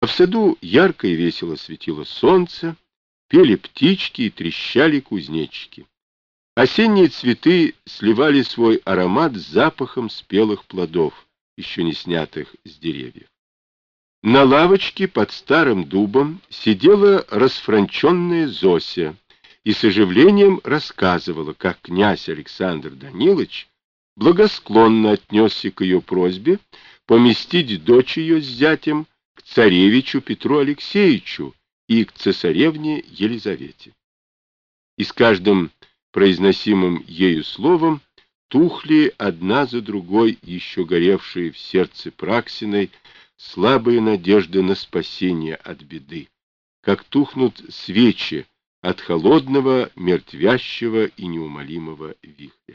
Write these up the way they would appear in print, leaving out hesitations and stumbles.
в саду ярко и весело светило солнце, пели птички и трещали кузнечики. Осенние цветы сливали свой аромат с запахом спелых плодов, еще не снятых с деревьев. На лавочке под старым дубом сидела расфранченная Зося и с оживлением рассказывала, как князь Александр Данилович благосклонно отнесся к ее просьбе поместить дочь ее с зятем к царевичу Петру Алексеевичу и к цесаревне Елизавете. И с каждым произносимым ею словом тухли одна за другой еще горевшие в сердце Праксиной слабые надежды на спасение от беды, как тухнут свечи от холодного, мертвящего и неумолимого вихря.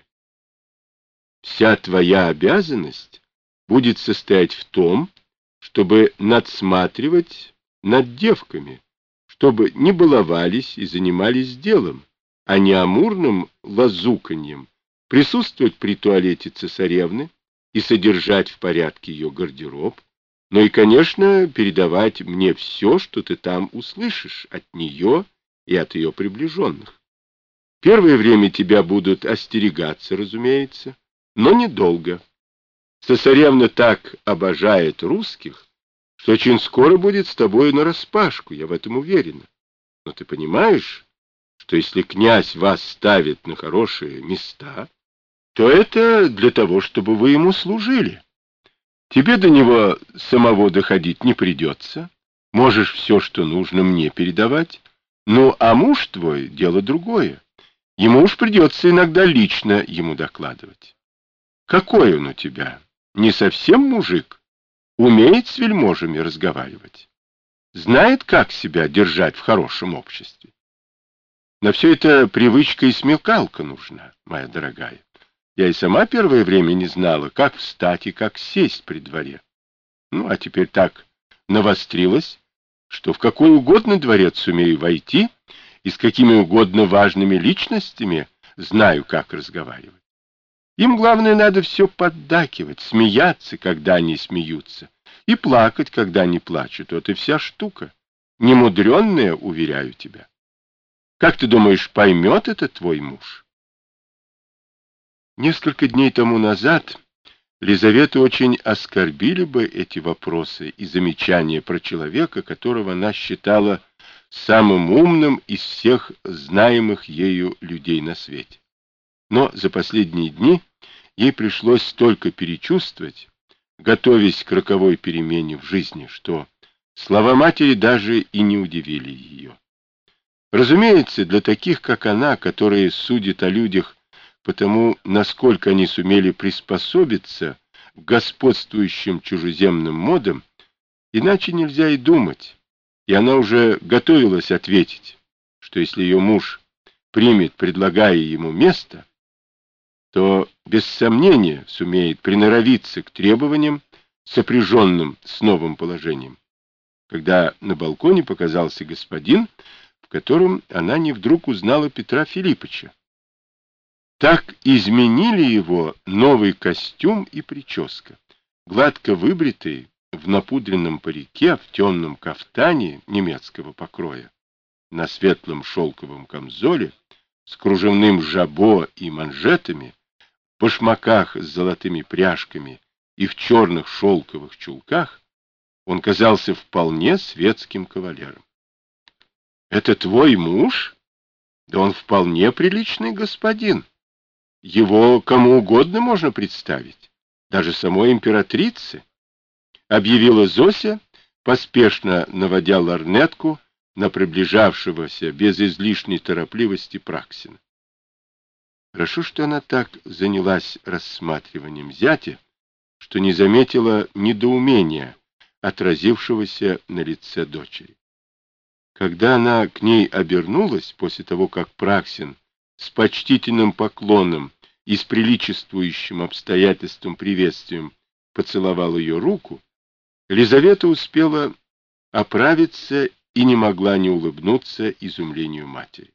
Вся твоя обязанность будет состоять в том, чтобы надсматривать над девками, чтобы не баловались и занимались делом, а не амурным лазуканьем, присутствовать при туалете цесаревны и содержать в порядке ее гардероб, но и, конечно, передавать мне все, что ты там услышишь от нее и от ее приближенных. Первое время тебя будут остерегаться, разумеется, но недолго. Цесаревна так обожает русских, что очень скоро будет с тобою нараспашку, я в этом уверена. Но ты понимаешь, что если князь вас ставит на хорошие места, то это для того, чтобы вы ему служили. Тебе до него самого доходить не придется. Можешь все, что нужно, мне передавать. Ну, а муж твой — дело другое. Ему уж придется иногда лично ему докладывать. Какой он у тебя? Не совсем мужик? Умеет с вельможами разговаривать? Знает, как себя держать в хорошем обществе? На все это привычка и смекалка нужна, моя дорогая. Я и сама первое время не знала, как встать и как сесть при дворе. Ну, а теперь так навострилась, что в какой угодно дворец сумею войти и с какими угодно важными личностями знаю, как разговаривать. Им, главное, надо все поддакивать, смеяться, когда они смеются, и плакать, когда они плачут. Вот и вся штука. Немудренная, уверяю тебя. Как ты думаешь, поймет это твой муж? Несколько дней тому назад Лизавету очень оскорбили бы эти вопросы и замечания про человека, которого она считала самым умным из всех знаемых ею людей на свете. Но за последние дни ей пришлось столько перечувствовать, готовясь к роковой перемене в жизни, что слова матери даже и не удивили ее. Разумеется, для таких, как она, которые судят о людях потому, насколько они сумели приспособиться к господствующим чужеземным модам, иначе нельзя и думать, и она уже готовилась ответить, что если ее муж примет, предлагая ему место, то без сомнения сумеет приноровиться к требованиям, сопряженным с новым положением, когда на балконе показался господин, в котором она не вдруг узнала Петра Филиппыча. Так изменили его новый костюм и прическа. Гладко выбритый, в напудренном парике, в темном кафтане немецкого покроя, на светлом шелковом камзоле, с кружевным жабо и манжетами, в башмаках с золотыми пряжками и в черных шелковых чулках, он казался вполне светским кавалером. — Это твой муж? Да он вполне приличный господин. Его кому угодно можно представить, даже самой императрице, — объявила Зося, поспешно наводя лорнетку на приближавшегося без излишней торопливости Праксина. Хорошо, что она так занялась рассматриванием зятя, что не заметила недоумения, отразившегося на лице дочери. Когда она к ней обернулась, после того, как Праксин с почтительным поклоном и с приличествующим обстоятельством приветствием поцеловал ее руку, Лизавета успела оправиться и не могла не улыбнуться изумлению матери.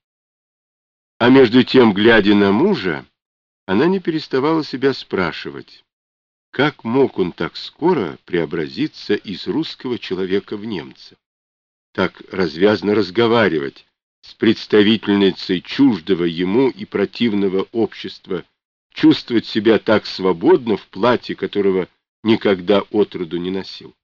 А между тем, глядя на мужа, она не переставала себя спрашивать, Как мог он так скоро преобразиться из русского человека в немца? Так развязно разговаривать с представительницей чуждого ему и противного общества, чувствовать себя так свободно в платье, которого никогда отроду не носил.